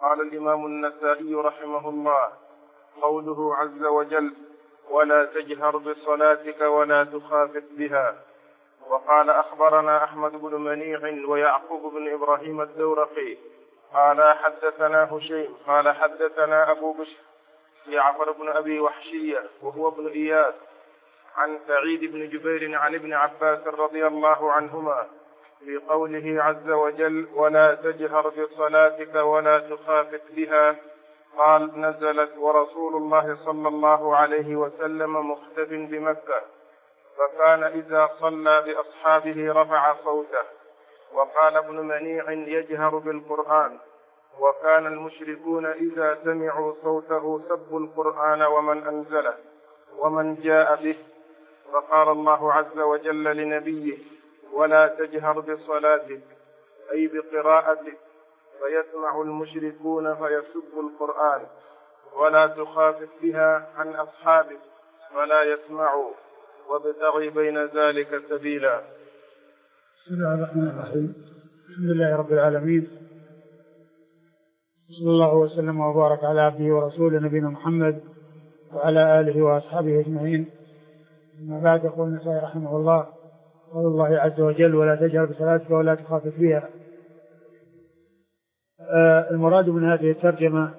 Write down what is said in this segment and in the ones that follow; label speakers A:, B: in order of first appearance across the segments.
A: قال الإمام النسائي رحمه الله: قوله عز وجل: ولا تجهر بصلاتك ولا تخافت بها. وقال: أخبرنا أحمد بن منيع ويعقوب بن إبراهيم الدورقي قال حدثنا هشيم قال حدثنا أبو بشر جعفر بن أبي وحشية وهو ابن إياس عن سعيد بن جبير عن ابن عباس رضي الله عنهما في قوله عز وجل: ولا تجهر بصلاتك ولا تخافت بها، قال: نزلت ورسول الله صلى الله عليه وسلم مختف بمكة، فكان إذا صلى بأصحابه رفع صوته. وقال ابن منيع: يجهر بالقرآن، وكان المشركون إذا سمعوا صوته سبوا القرآن ومن أنزله ومن جاء به. فقال الله عز وجل لنبيه: ولا تجهر بصلاتك، أي بقراءتك، فيسمع المشركون فيسبوا القرآن، ولا تخافت بها عن أصحابك فلا يسمعوا، وابتغي بين ذلك سبيلا.
B: بسم الله الرحمن الرحيم. الحمد لله رب العالمين، صلى الله وسلم وبارك على عبده ورسوله نبينا محمد وعلى آله وأصحابه أجمعين. أما بعد، يقول النسائي رحمه الله: قول الله عز وجل: ولا تجهر بصلاتك ولا تخافت بها. المراد من هذه الترجمة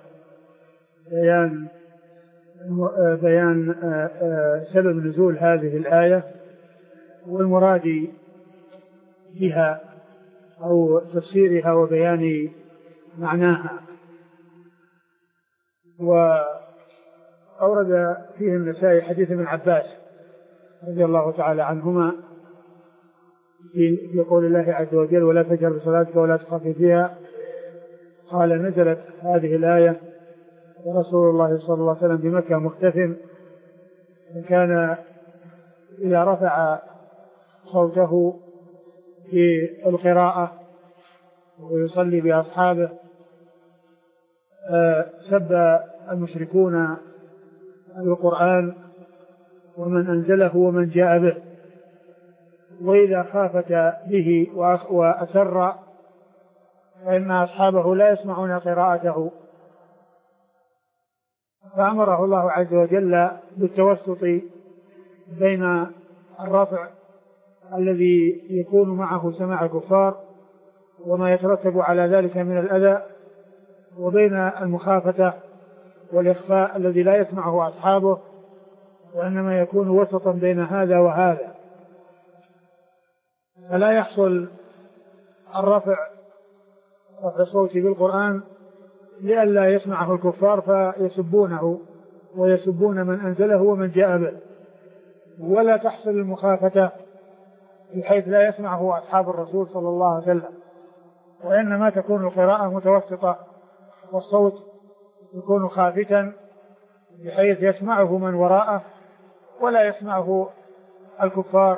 B: بيان سبب نزول هذه الآية، والمراد بها أو تفسيرها وبيان معناها. وأورد فيه النسائي حديث ابن عباس رضي الله تعالى عنهما في قول الله عز وجل: ولا تجهر بصلاتك ولا تخافت بها. قال: نزلت هذه الآية ورسول الله صلى الله عليه وسلم بمكة مختفٍ، كان إذا رفع صوته في القراءة ويصلي بأصحابه سب المشركون القرآن ومن أنزله ومن جاء به، وإذا خافت به وأسر فإن أصحابه لا يسمعون قراءته، فأمره الله عز وجل بالتوسط بين الرفع الذي يكون معه سماع الكفار وما يترتب على ذلك من الأذى، وبين المخافة والإخفاء الذي لا يسمعه أصحابه، وإنما يكون وسطا بين هذا وهذا، فلا يحصل رفع الصوت بالقرآن لئلا يسمعه الكفار فيسبونه ويسبون من أنزله ومن جاء به، ولا تحصل المخافة بحيث لا يسمعه أصحاب الرسول صلى الله عليه وسلم، وإنما تكون القراءة متوسطة والصوت يكون خافتا بحيث يسمعه من وراءه ولا يسمعه الكفار،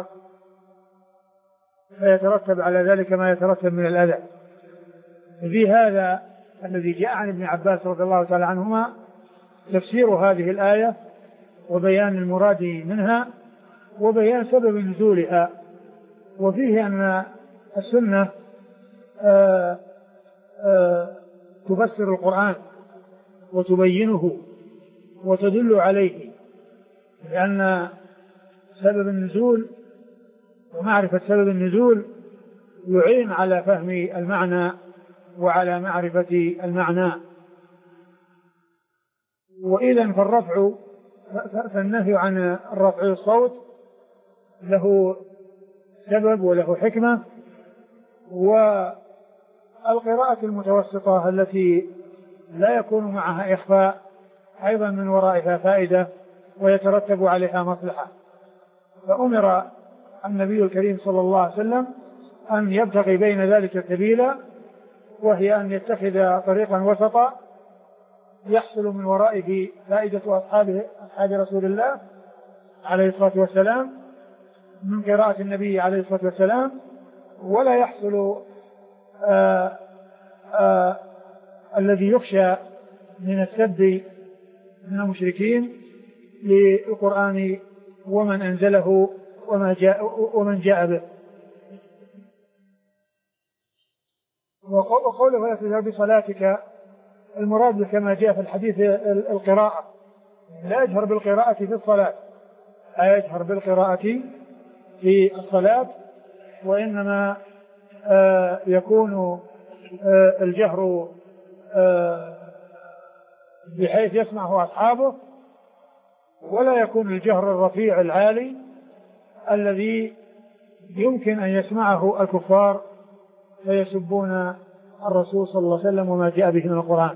B: فيترتب على ذلك ما يترتب من الأذى. في هذا الذي جاء عن ابن عباس رضي الله تعالى عنهما تفسير هذه الآية وبيان المراد منها وبيان سبب نزولها. وفيه أن السنة تفسر القرآن وتبينه وتدل عليه، لأن سبب النزول ومعرفة سبب النزول يعين على فهم المعنى وعلى معرفة المعنى. وإذا فالنهي عن الرفع الصوت له سبب وله حكمة، والقراءة المتوسطة التي لا يكون معها إخفاء أيضا من ورائها فائدة ويترتب عليها مصلحة. فأمر النبي الكريم صلى الله عليه وسلم أن يبتغي بين ذلك سبيلا، وهي أن يتخذ طريقا وسطا يحصل من ورائه فائدة أصحاب رسول الله عليه الصلاة والسلام من قراءة النبي عليه الصلاة والسلام، ولا يحصل الذي يخشى من السب من المشركين للقرآن ومن أنزله ومن جاء به. وقوله: ولا تجهر بصلاتك المراد كما جاء في الحديث القراءة، لا يجهر بالقراءة في الصلاة، لا يجهر بالقراءة في الصلاة، وإنما يكون الجهر بحيث يسمعه أصحابه، ولا يكون الجهر الرفيع العالي الذي يمكن أن يسمعه الكفار فيسبون الرسول صلى الله عليه وسلم وما جاء به من القرآن.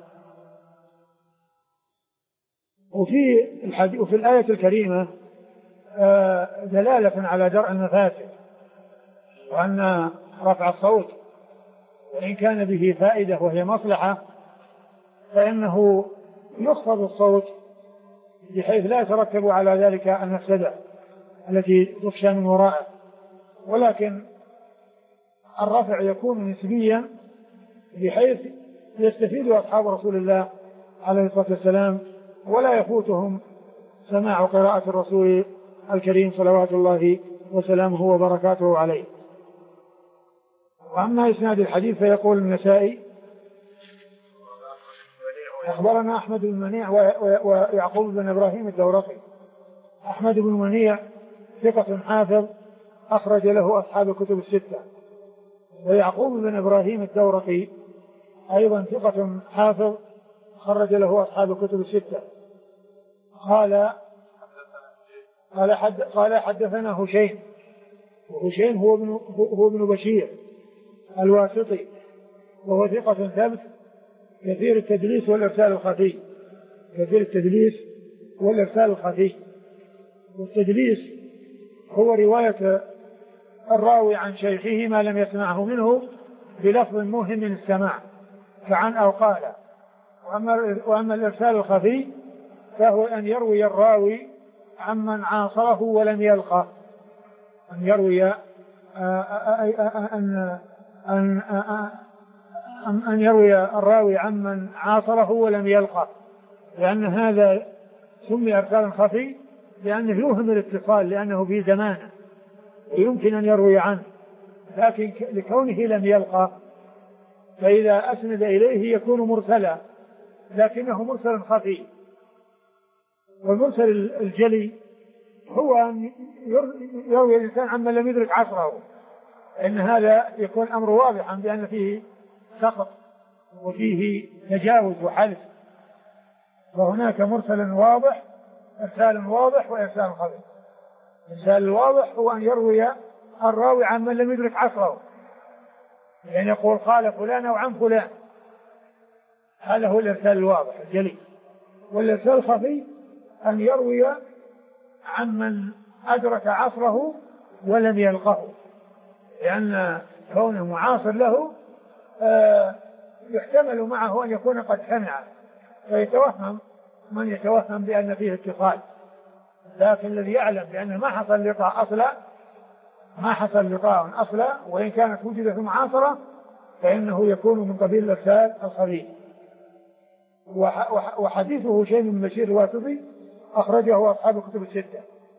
B: وفي الآية الكريمة دلالة على درء المفاسد، وأن رفع الصوت وإن كان به فائدة وهي مصلحة فإنه يخفض الصوت بحيث لا يترتب على ذلك المفسدة التي تخشى من وراءه، ولكن الرفع يكون نسبيا بحيث يستفيد أصحاب رسول الله عليه الصلاة والسلام ولا يفوتهم سماع قراءة الرسول الكريم صلوات الله وسلامه وبركاته عليه. وأما إسناد الحديث فيقول النسائي أخبرنا أحمد بن منيع ويعقوب بن إبراهيم الدورقي. أحمد بن منيع ثقة حافظ أخرج له أصحاب الكتب الستة، ويعقوب بن إبراهيم الدورقي أيضا ثقة حافظ خرج له أصحاب الكتب الستة. قال حدثنا هشيم، وهشيم هو ابن بشير الواسطي، وهو ثقة ثبت كثير التدليس والإرسال الخفي، كثير التدليس والإرسال الخفي. والتدليس هو رواية الراوي عن شيخه ما لم يسمعه منه بلفظ موهم من السماع كعن أو قال. وأما الإرسال الخفي فهو أن يروي الراوي عمن عاصره ولم يلقى، أن يروي أن يروي الراوي عمن عاصره ولم يلقى، لأن هذا سمي إرسالا خفي لأنه يوهم الاتصال لأنه في زمانه ويمكن أن يروي عنه، لكن لكونه لم يلقى فإذا أسند إليه يكون مرسلا، لكنه مرسل خفي. والمرسل الجلي هو أن يروي الإنسان عمن لم يدرك عصره، إن هذا يكون أمر واضحا بأن فيه سقط وفيه تجاوز وحلف، وهناك مرسل واضح، إرسال واضح وإرسال خفي. الإرسال الواضح هو أن يروي الراوي عمن لم يدرك عصره، يعني يقول قال فلان أو عن فلان، هذا هو الإرسال الواضح الجلي. والإرسال الخفي أن يروي عمن أدرك عصره ولم يلقه، لأن كونه معاصر له يحتمل معه أن يكون قد سمع، فيتوهم من يتوهم بأن فيه اتصال، لكن الذي يعلم بأنه ما حصل لقاء أصلا، ما حصل لقاء أصلا وإن كانت وجدت معاصرة، فإنه يكون من قبيل الإرسال الخفي. وحديثه شيء من بشير الواسطي أخرجه أصحاب الكتب الستة.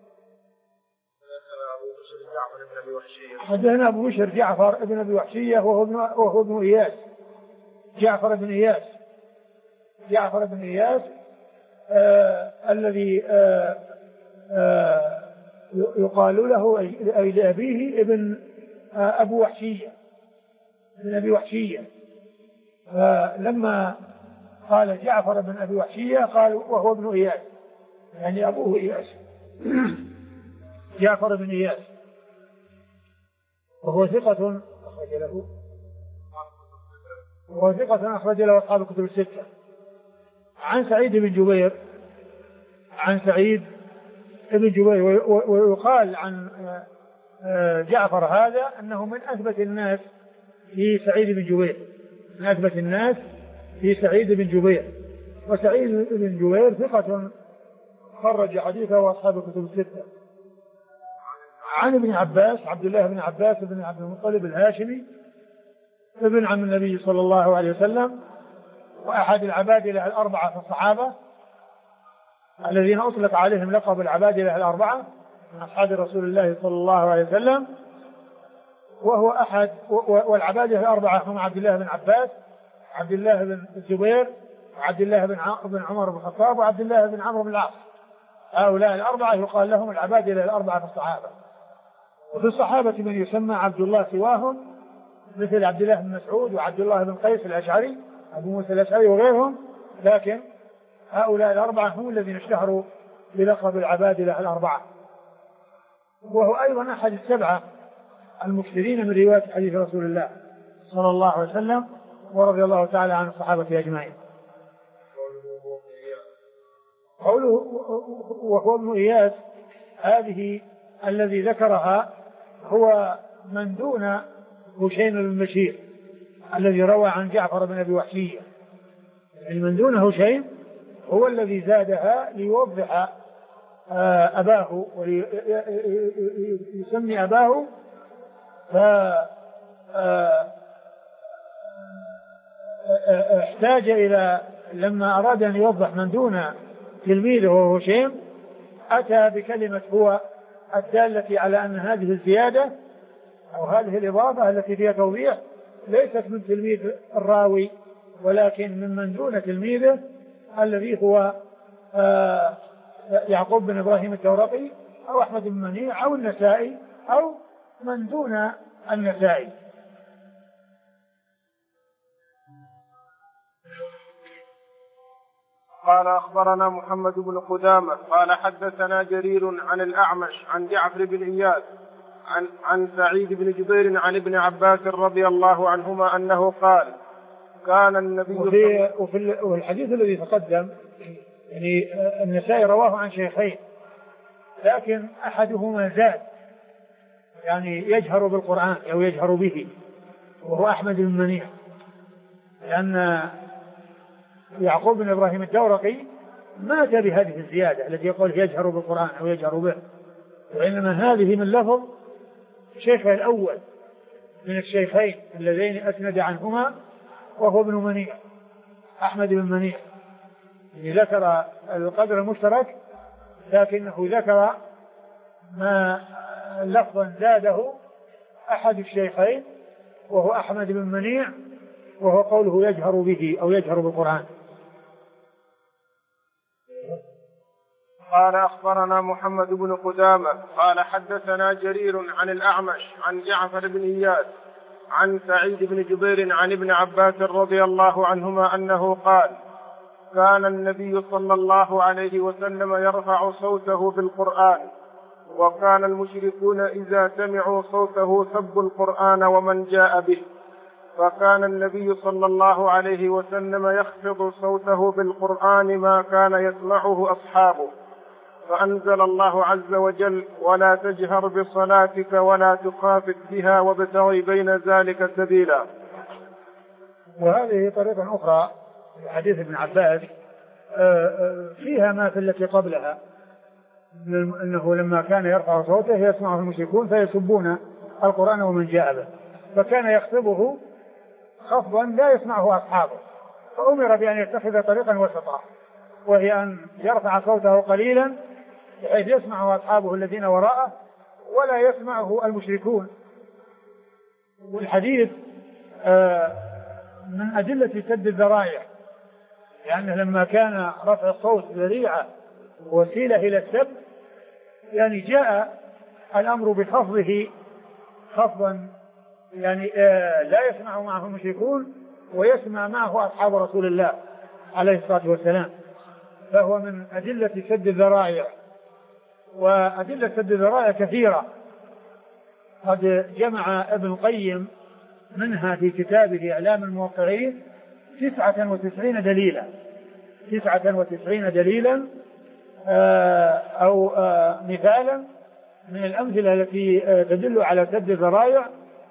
B: حدثنا أبو بشر جعفر بن أبي وحشية وهو ابن إياس، جعفر بن إياس الذي يقال له أي لأبيه ابن أبو وحشية، ابن أبي وحشية. لما قال جعفر بن أبي وحشية قال وهو ابن إياس، يعني أبوه إياس. جعفر بن إياس وهو ثقة أخرج له أصحاب الكتب الستة. عن سعيد بن جبير، ويقال عن جعفر هذا أنه من أثبت الناس في سعيد بن جبير، من أثبت الناس في سعيد بن جبير. وسعيد بن جبير ثقة خرج حديثه وأصحاب الكتب الستة. عن ابن عباس، عبد الله بن عباس بن عبد المطلب الهاشمي ابن عم النبي صلى الله عليه وسلم، وأحد العبادلة الأربعة في الصحابة الذين أطلق عليهم لقب العبادلة الأربعة من أصحاب رسول الله صلى الله عليه وسلم، وهو أحد والعبادلة الأربعة هم عبد الله بن عباس عبد الله بن الزبير وعبد الله بن عمر بن الخطاب وعبد الله بن عمرو بن العاص. هؤلاء الأربعة يقال لهم العبادلة الأربعة في الصحابة. وفي الصحابة من يسمى عبد الله سواهم مثل عبد الله بن مسعود وعبد الله بن قيس الأشعري أبو موسى الأشعري وغيرهم، لكن هؤلاء الأربعة هم الذين اشتهروا بلقب العبادلة الأربعة. وهو أيضا أحد السبعة المكثرين من رواية حديث رسول الله صلى الله عليه وسلم، ورضي الله تعالى عن الصحابة أجمعين. قوله وهو ابن إياس هذه الذي ذكرها هو من دون هشيم بن بشير الذي روى عن جعفر بن أبي وحشية. يعني من دون هشيم هو الذي زادها ليوضح أباه ويسمي أباه، فاحتاج إلى لما أراد أن يوضح من دون تلميذه وهو هشيم أتى بكلمة هو الدالة على أن هذه الزيادة أو هذه الإضافة التي فيها توضيح ليست من تلميذ الراوي ولكن من دون تلميذه الذي هو يعقوب بن إبراهيم الدورقي أو أحمد بن منيع أو النسائي أو من دون النسائي.
A: قال أخبرنا محمد بن قدامة قال حدثنا جرير عن الأعمش عن جعفر بن إياس عن سعيد بن جبير عن ابن عباس رضي الله عنهما أنه قال كان النبي
B: وفي الحديث الذي تقدم يعني النسائي رواه عن شيخين لكن أحدهما زاد يعني يجهر بالقرآن أو يجهر به وهو أحمد بن منيع، لأن يعقوب بن إبراهيم الدورقي مات بهذه الزيادة التي يقول يجهر بالقرآن أو يجهر به، وإنما هذه من لفظ شيخه الأول من الشيخين اللذين أسند عنهما وهو ابن منيع أحمد بن منيع. يعني ذكر القدر المشترك لكنه ذكر ما لفظا زاده أحد الشيخين وهو أحمد بن منيع وهو قوله يجهر به أو يجهر بالقرآن.
A: قال أخبرنا محمد بن قدامة قال حدثنا جرير عن الأعمش عن جعفر بن إياس عن سعيد بن جبير عن ابن عباس رضي الله عنهما أنه قال كان النبي صلى الله عليه وسلم يرفع صوته بالقرآن وكان المشركون إذا سمعوا صوته سبوا القرآن ومن جاء به، فكان النبي صلى الله عليه وسلم يخفض صوته بالقرآن ما كان يسمعه أصحابه، فأنزل الله عز وجل ولا تجهر بصلاتك ولا تخافت بها وابتغ بين ذلك سبيلا.
B: وهذه طريقة أخرى في حديث ابن عباس فيها ما في التي قبلها، أنه لما كان يرفع صوته يسمعه المشركون فيسبون القرآن ومن جاء به، فكان يخفضه خفضا لا يسمعه أصحابه، فأمر بأن يتخذ طريقا وسطا وهي أن يرفع صوته قليلا بحيث يسمعه أصحابه الذين وراءه ولا يسمعه المشركون. والحديث من أدلة سد الذرائع، لأنه لما كان رفع الصوت ذريعة وسيلة إلى السب يعني جاء الأمر بخفضه خفضا يعني لا يسمع معه المشركون ويسمع معه أصحاب رسول الله عليه الصلاة والسلام، فهو من أدلة سد الذرائع. وأدلة سد الذرائع كثيرة قد جمع ابن القيم منها في كتابه إعلام الموقعين 99 دليلا 99 دليلا أو مثالا من الأمثلة التي تدل على سد الذرائع،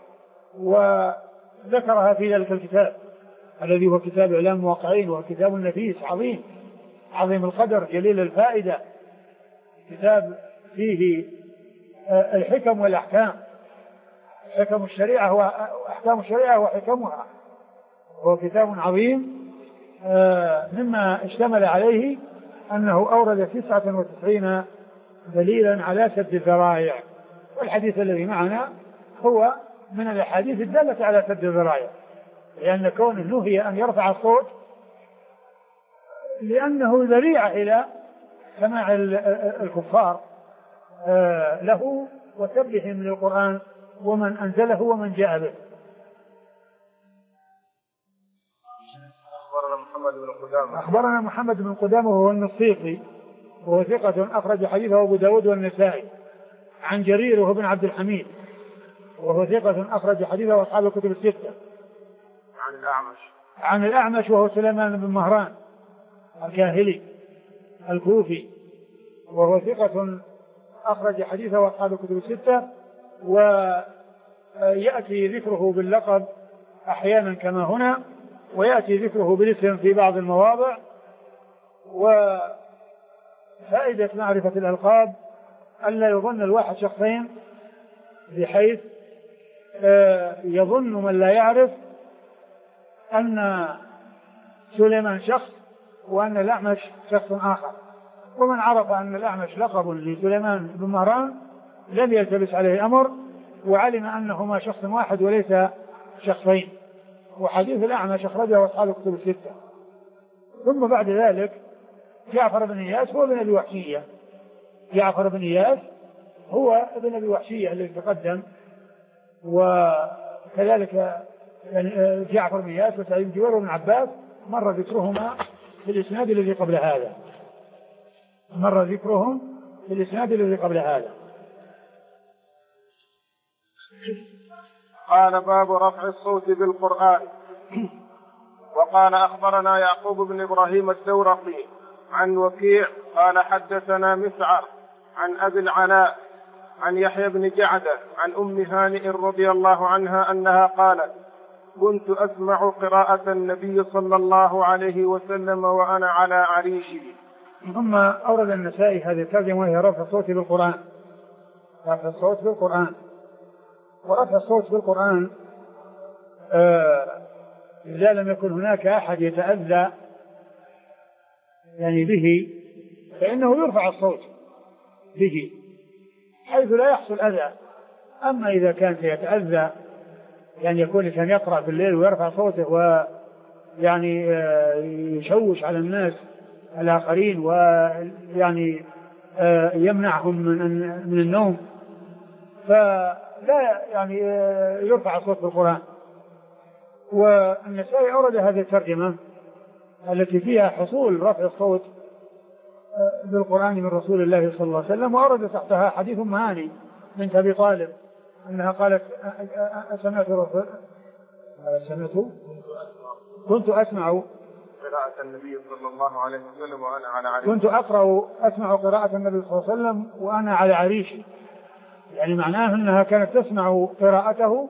B: وذكرها في ذلك الكتاب الذي هو كتاب إعلام الموقعين، وهو كتاب نفيس عظيم القدر جليل الفائدة، كتاب فيه الحكم والأحكام، حكم الشريعة وأحكام الشريعة وحكمها، وهو كتاب عظيم مما اشتمل عليه أنه أورد 99 دليلا على سد الذرائع، والحديث الذي معنا هو من الأحاديث الدالة على سد الذرائع. لأن كونه نهي أن يرفع الصوت لأنه ذريعة إلى سماع الكفار له وسبهم للقرآن ومن أنزله ومن جاء به. أخبرنا محمد بن قدامة وهو النصيصي وهو ثقة أخرج حديثه أبو داود والنسائي عن جرير وهو بن عبد الحميد وهو ثقة أخرج حديثه أصحاب الكتب الستة. عن الأعمش وهو سليمان بن مهران الكاهلي الكوفي وهو ثقة أخرج حديثه أصحاب الكتب الستة، ويأتي ذكره باللقب أحيانا كما هنا، ويأتي ذكره بالاسم في بعض المواضع. وفائدة معرفة الألقاب ألا يظن الواحد شخصين، بحيث يظن من لا يعرف أن سليمان شخص وأن الأعمش شخص آخر، ومن عرف أن الأعمش لقب لسليمان بن مهران لم يلتبس عليه أمر وعلم أنهما شخص واحد وليس شخصين. وحديث الأعمش أخرجه أصحاب الكتب الستة. ثم بعد ذلك جعفر بن إياس هو ابن أبي وحشية. جعفر بن إياس هو ابن أبي وحشية الذي تقدم، وكذلك جعفر بن إياس وسعيد بن جبير وابن عباس مر ذكرهما في الإسناد الذي قبل هذا. مر ذكرهم في الإسناد الذي قبل هذا.
A: قال باب رفع الصوت بالقرآن. وقال أخبرنا يعقوب بن إبراهيم الدورقي عن وكيع قال حدثنا مسعر عن أبي العلاء عن يحيى بن جعدة عن أم هانئ رضي الله عنها أنها قالت كنت أسمع قراءة النبي صلى الله عليه وسلم وأنا على عريشي.
B: ثم أورد النسائي هذه الترجمة وهي رفع الصوت بالقرآن. رفع الصوت بالقرآن. ورفع الصوت بالقرآن إذا لم يكن هناك أحد يتأذى يعني به فإنه يرفع الصوت به حيث لا يحصل أذى. أما إذا كان يتأذى يعني يكون كان يقرأ في الليل ويرفع صوته ويعني يشوش على الناس الآخرين ويعني يمنعهم من النوم، فلا يعني يرفع الصوت بالقرآن. والنسائي أورد هذه الترجمة التي فيها حصول رفع الصوت بالقرآن من رسول الله صلى الله عليه وسلم، وأورد تحتها حديث أم هانئ بنت أبي طالب أنها قالت كنت أسمع
A: قراءة النبي صلى الله عليه وسلم وأنا على عريشي.
B: كنت أسمع قراءة النبي صلى الله عليه وسلم وأنا على عريشي، يعني معناه أنها كانت تسمع قراءته،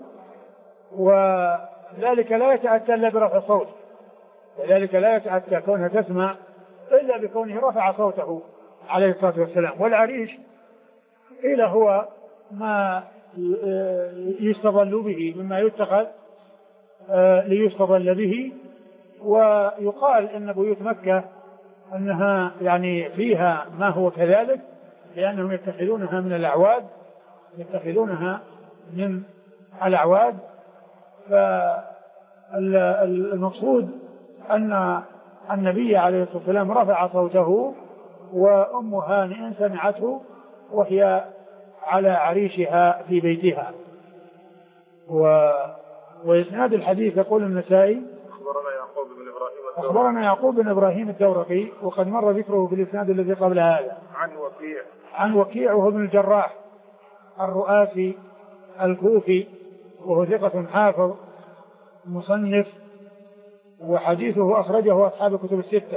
B: وذلك لا يتأتى إلا برفع الصوت، لذلك لا يتأتى كونها تسمع إلا بكونه رفع صوته عليه الصلاة والسلام. والعريش قيل هو ما يستظل به مما يتخذ ليستظل به. ويقال إن بيوت مكة أنها يعني فيها ما هو كذلك لأنهم يتخذونها من الأعواد، يتخذونها من الأعواد. فالمقصود أن النبي عليه الصلاة والسلام رفع صوته وأم هانئ سمعته وهي على عريشها في بيتها. وإسناد الحديث يقول النسائي أخبرنا يعقوب بن إبراهيم الدورقي وقد مر ذكره في الإسناد الذي قبل هذا عن وكيع وهو ابن الجراح الرؤاسي الكوفي وهو ثقة حافظ مصنف وحديثه أخرجه أصحاب الكتب الستة.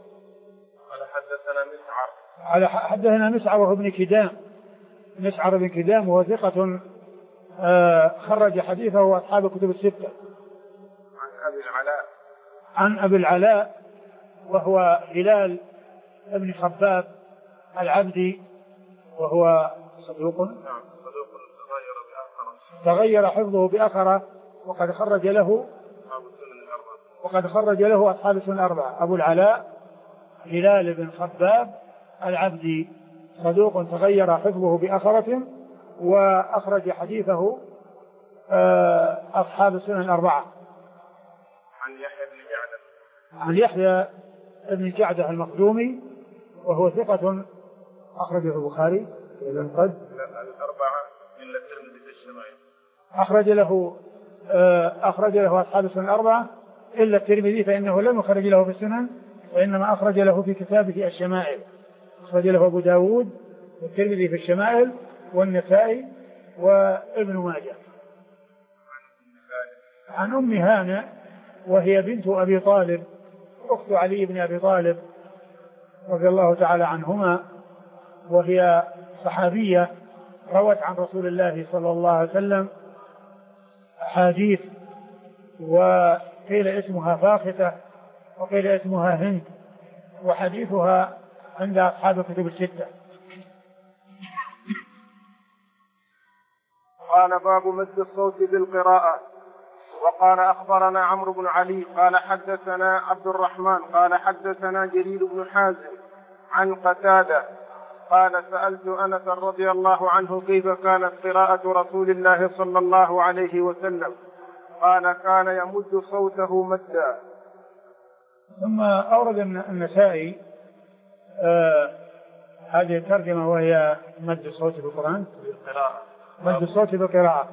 B: حدثنا مسعر وهو ابن كدام، مسعر بن كدام وهو ثقة خرج حديثه أصحاب الكتب الستة. عن أبي العلاء وهو هلال ابن خباب العبدي وهو صدوق تغير حفظه بأخرة وقد خرج له أصحاب السنن الأربعة. أبو العلاء هلال بن خباب العبدي صدوق تغير حفظه بأخرة وأخرج حديثه أصحاب السنن الأربعة.
A: عن يحيى بن جعدة.
B: عن يحيى بن جعدة المخزومي وهو ثقة أخرجه البخاري قد
A: الأربعة إلا الترمذي في الشمائل.
B: أخرج له أصحاب السنن الأربعة إلا الترمذي فإنه لم يخرج له في السنن وإنما أخرج له في كتابه الشمائل. أخرج له أبو داود والترمذي في الشمائل والنسائي وابن ماجه. عن أم هانة وهي بنت أبي طالب أخت علي بن أبي طالب رضي الله تعالى عنهما، وهي صحابية روت عن رسول الله صلى الله عليه وسلم أحاديث، وقيل اسمها فاخته وقيل اسمها هند، وحديثها عند أصحاب الكتب الستة.
A: قال باب مد الصوت بالقراءة. وقال أخبرنا عمرو بن علي قال حدثنا عبد الرحمن قال حدثنا جرير بن حازم عن قتادة قال سألت أنس رضي الله عنه كيف كانت قراءة رسول الله صلى الله عليه وسلم قال كان يمد صوته مدا.
B: ثم أورد النسائي هذه الترجمة وهي مد الصوت بالقرآن مد الصوت بالقراءة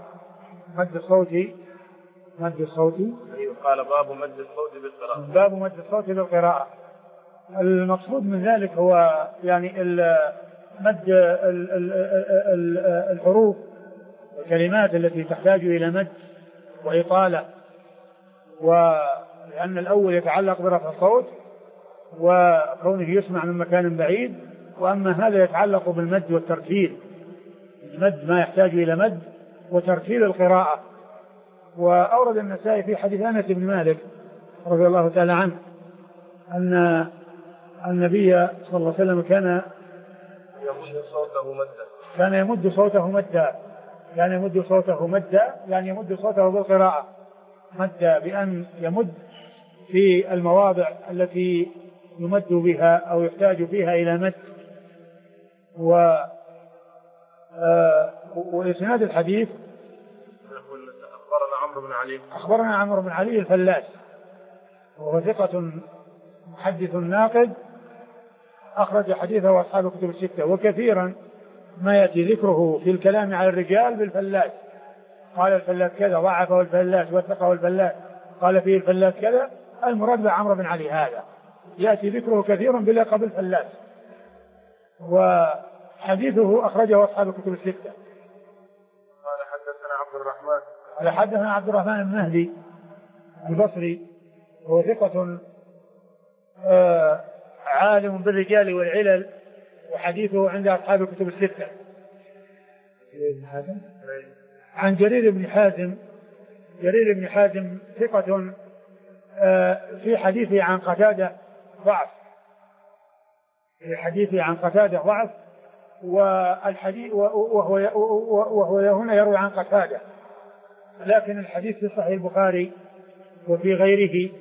B: مد الصوت
A: قال باب مد الصوت بالقراءة.
B: باب مد الصوت بالقراءة. المقصود من ذلك هو يعني مد الحروف والكلمات التي تحتاج إلى مد وإطالة، ولأن الأول يتعلق برفع الصوت وكونه يسمع من مكان بعيد، وأما هذا يتعلق بالمد والترتيل، المد ما يحتاج إلى مد وترتيل القراءة. وأورد النسائي في حديث أنس بن مالك رضي الله تعالى عنه أن النبي صلى الله عليه وسلم كان يمد صوته مدا يعني يمد صوته بالقراءة مدا، بأن يمد في المواضع التي يمد بها أو يحتاج فيها إلى مد. وإسناد الحديث أخبرنا عمرو بن علي الفلاس وهو ثقة محدث ناقد أخرج حديثه أصحاب الكتب الستة. وكثيرا ما يأتي ذكره في الكلام على الرجال بالفلاس، قال الفلاس كذا ضعفه الفلاس وثقه الفلاس قال فيه الفلاس كذا، المراد بعمرو بن علي هذا يأتي ذكره كثيرا بلقب الفلاس، وحديثه أخرجه أصحاب الكتب الستة. قال حدثنا عبد الرحمن المهدي البصري وهو ثقة عالم بالرجال والعلل، وحديثه عند أصحاب الكتب الستة. عن جرير بن حازم ثقة في حديثه عن قتادة ضعف والحديث وهو هنا يروي عن قتادة، لكن الحديث في صحيح البخاري وفي غيره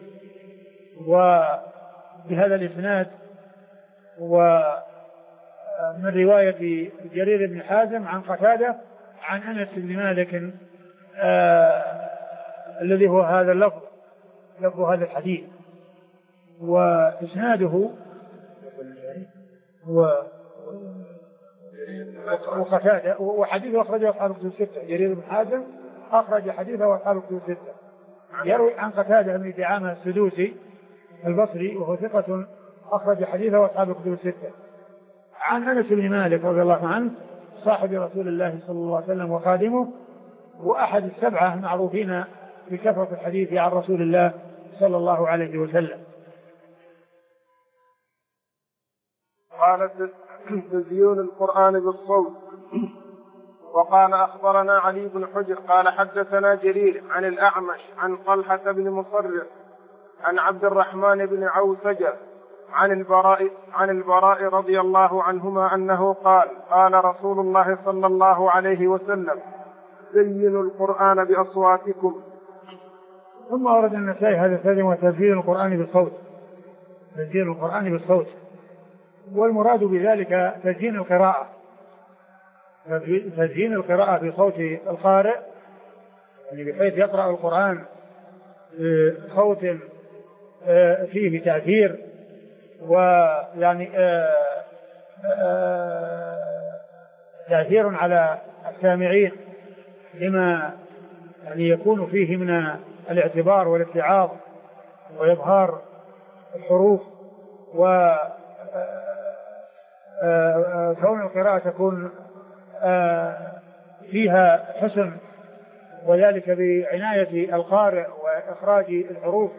B: وبهذا الإسناد، ومن رواية جرير بن حازم عن قتادة عن أنس بن مالك الذي هو هذا اللفظ هذا الحديث، وإسناده وقتادة، وحديثه أخرجه أصحاب الكتب الستة. جرير بن حازم أخرج حديثه أصحاب الكتب الستة، يروي عن قتادة بن دعامة السدوسي البصري وهو ثقة أخرج حديثه أصحاب الكتب الستة. عن أنس بن مالك رضي الله عنه صاحب رسول الله صلى الله عليه وسلم وخادمه، وأحد السبعة المعروفين بكثرة الحديث عن رسول الله صلى الله عليه وسلم.
A: قال تزيين القرآن بالصوت. وقال أخبرنا علي بن حجر قال حدثنا جرير عن الأعمش عن طلحة بن مصرف عن عبد الرحمن بن عوسجة عن البراء رضي الله عنهما أنه قال رسول الله صلى الله عليه وسلم زينوا القرآن بأصواتكم.
B: ثم أورد النسائي هذا الترجمة وتزيين القرآن بالصوت، والمراد بذلك تزيين القراءة بصوت القارئ، يعني بحيث يقرأ القرآن صوت فيه تأثير ويعني تأثير على السامعين لما يعني يكون فيه من الاعتبار والاتعاظ وإظهار الحروف، وكون القراءة تكون فيها حسن، وذلك بعناية القارئ وإخراج الحروف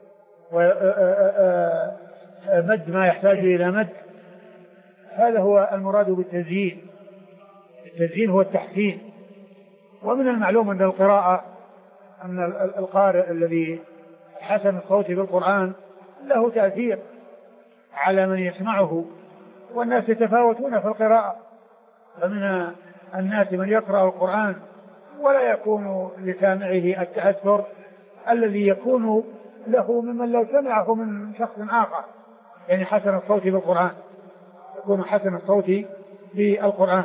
B: ومد ما يحتاج إلى مد. هذا هو المراد بالتزيين. التزيين هو التحسين. ومن المعلوم أن القراءة أن القارئ الذي حسن الصوت بالقرآن له تأثير على من يسمعه، والناس يتفاوتون في القراءة، فمن الناس من يقرأ القرآن ولا يكون لسامعه التأثر الذي يكون له ممن لو سمعه من شخص آخر، يعني حسن الصوت بالقرآن، يكون حسن الصوت بالقرآن.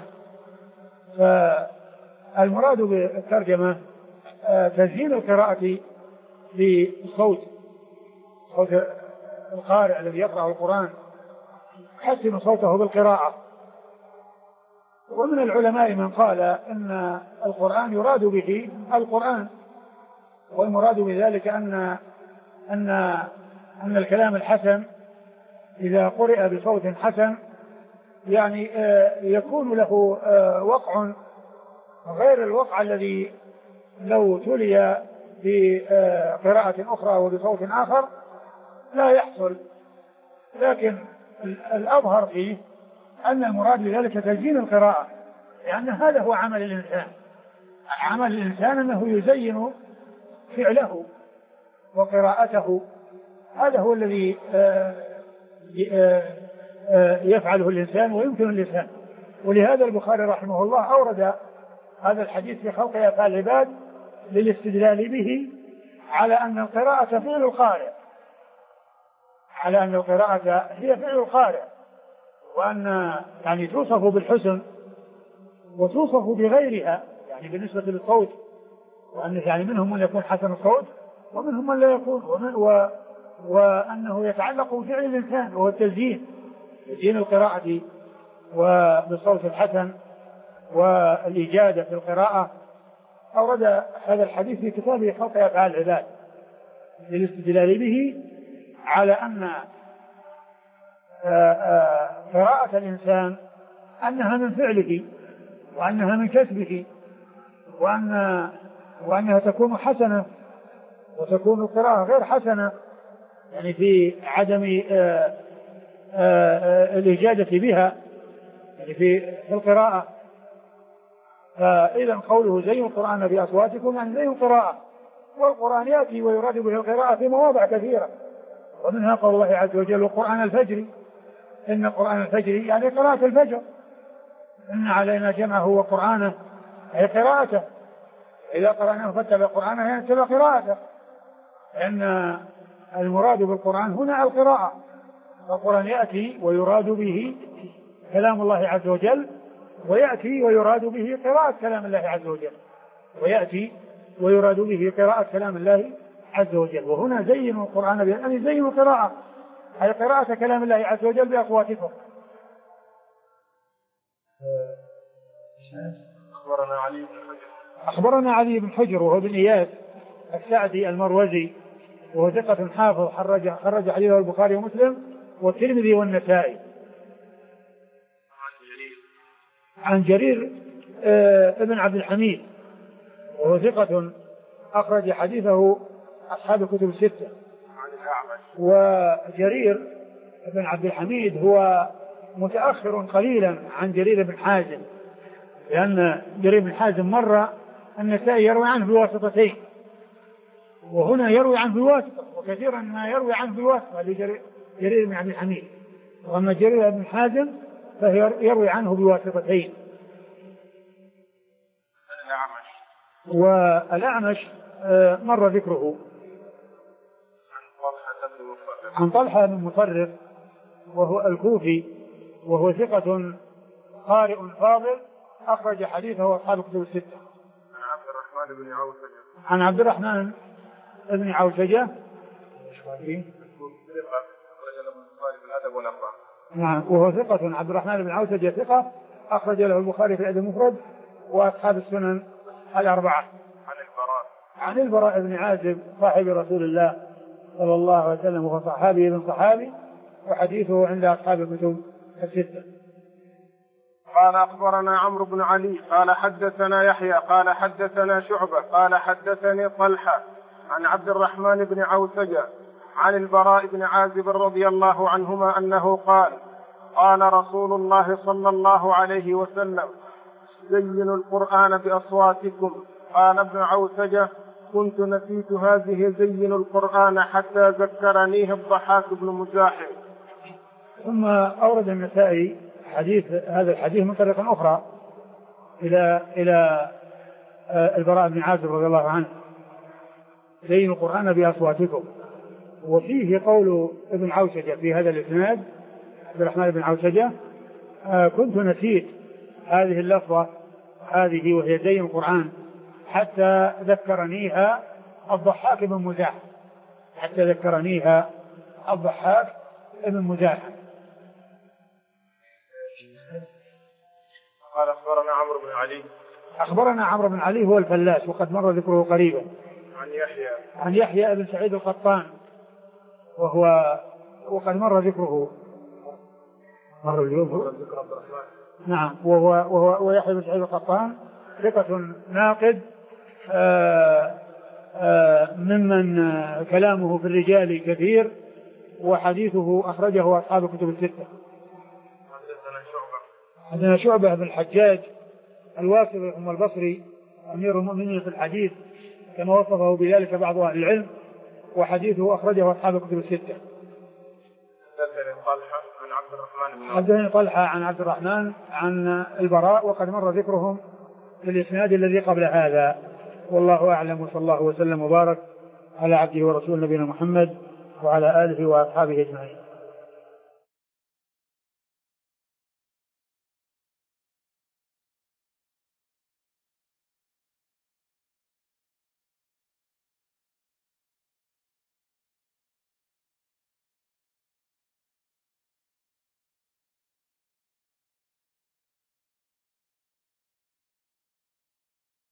B: فالمراد بالترجمة تزيين القراءة بالصوت، صوت القارئ الذي يقرأ القرآن حسن صوته بالقراءة. ومن العلماء من قال إن القرآن يراد به القرآن، والمراد بذلك أن الكلام الحسن إذا قرئ بصوت حسن يعني يكون له وقع غير الوقع الذي لو تلي بقراءة أخرى وبصوت آخر لا يحصل. لكن الأظهر فيه أن المراد بذلك تزيين القراءة، لأن هذا هو عمل الإنسان. عمل الإنسان أنه يزين فعله وقراءته، هذا هو الذي يفعله الإنسان ويمكن الإنسان. ولهذا البخاري رحمه الله أورد هذا الحديث في خلق أفعال العباد للاستدلال به على أن القراءة فعل القارئ، على أن القراءة هي فعل القارئ، وأن يعني توصف بالحسن وتوصف بغيرها، يعني بالنسبة للصوت، وأن يعني منهم من يكون حسن الصوت ومنهم من لا يكون، وأنه يتعلق بفعل الإنسان وهو التزيين، تزيين القراءة وبالصوت الحسن والإجادة في القراءة. أورد هذا الحديث في كتابه خلق أفعال العباد للاستدلال به على أن قراءة الإنسان أنها من فعله وأنها من كسبه، وأنها تكون حسنة وتكون القراءة غير حسنة، يعني في عدم الإجادة بها، يعني في القراءة. فإذا قوله زينوا القرآن بأصواتكم يعني زينوا القراءة، والقرآن يأتي ويراد به القراءة في مواضع كثيرة، ومنها قول الله عز وجل وقرآن الفجر، إن قرآن الفجر يعني قراءة الفجر، إن علينا جمعه وقرآنه أي قراءته، إذا قرأناه فاتبع قرآنه يعني اتبع قراءته، لأن المراد بالقرآن هنا القراءة. القرآن يأتي ويراد به كلام الله عز وجل، ويأتي ويراد به قراءة كلام الله عز وجل، ويأتي ويراد به قراءة كلام الله عز وجل. وهنا زينوا القرآن يعني زينوا القراءة، أي قراءة كلام الله عز وجل بأصواتكم. أخبرنا علي بن حجر وهو بن إياس السعدي المروزي، وهو ثقة حافظ خرج حديثه البخاري ومسلم والترمذي والنسائي. عن جرير ابن عبد الحميد وهو ثقة أخرج حديثه أصحاب الكتب الستة. وجرير ابن عبد الحميد هو متأخر قليلا عن جرير بن حازم، لأن جرير بن حازم مرة النسائي يروي عنه بواسطتين، وهنا يروي عنه بواسطة، وكثيرا ما يروي عنه بواسطة لجرير بن عبد الحميد. وأما جرير بن حازم فيروي عنه بواسطتين. والأعمش مر ذكره عن طلحة بن مطرف وهو الكوفي، وهو ثقة قارئ فاضل أخرج حديثه أصحاب الكتب الستة. عن عبد الرحمن بن عوسجة. نعم وهو ثقة. عبد الرحمن بن عوسجة ثقة أخرج له البخاري في الأدب المفرد وأصحاب السنن الأربعة. عن البراء بن عازب صاحب رسول الله صلى الله عليه وسلم وهو صحابي بن صحابي وحديثه عند أصحاب الكتب الستة.
A: قال أخبرنا عمرو بن علي قال حدثنا يحيى قال حدثنا شعبة قال حدثني طلحة عن عبد الرحمن بن عوسجة عن البراء بن عازب رضي الله عنهما أنه قال قال رسول الله صلى الله عليه وسلم زينوا القرآن بأصواتكم. قال ابن عوسجة كنت نسيت هذه زينوا القرآن حتى ذكرنيه الضحاك بن مزاحم.
B: ثم أورد النسائي هذا الحديث من طريقة أخرى إلى البراء بن عازب رضي الله عنه زينوا القرآن بأصواتكم. وفيه قول ابن عوسجة في هذا الإسناد عبد الرحمن بن عوسجة كنت نسيت هذه اللفظة هذه وهي زين القرآن حتى ذكرنيها الضحاك بن مزاحم ابن مزاحم.
A: قال
B: أخبرنا عمرو بن علي هو الفلاس وقد مر ذكره قريبا. عن يحيى بن سعيد القطان وقد مر ذكره اليوم. نعم وهو يحيى بن سعيد القطان ثقة ناقد ممن كلامه في الرجال كثير وحديثه أخرجه أصحاب الكتب الستة. عندنا شعبة بن الحجاج الواسطي ثم البصري أمير المؤمنين في الحديث كما وصفه بذلك بعض أهل العلم وحديثه أخرجه أصحاب الكتب الستة. حدثني طلحة عن عبد الرحمن عن البراء وقد مر ذكرهم في الإسناد الذي قبل هذا. والله أعلم وصلى الله وسلم وبارك على عبده ورسول نبينا محمد وعلى آله وأصحابه أجمعين.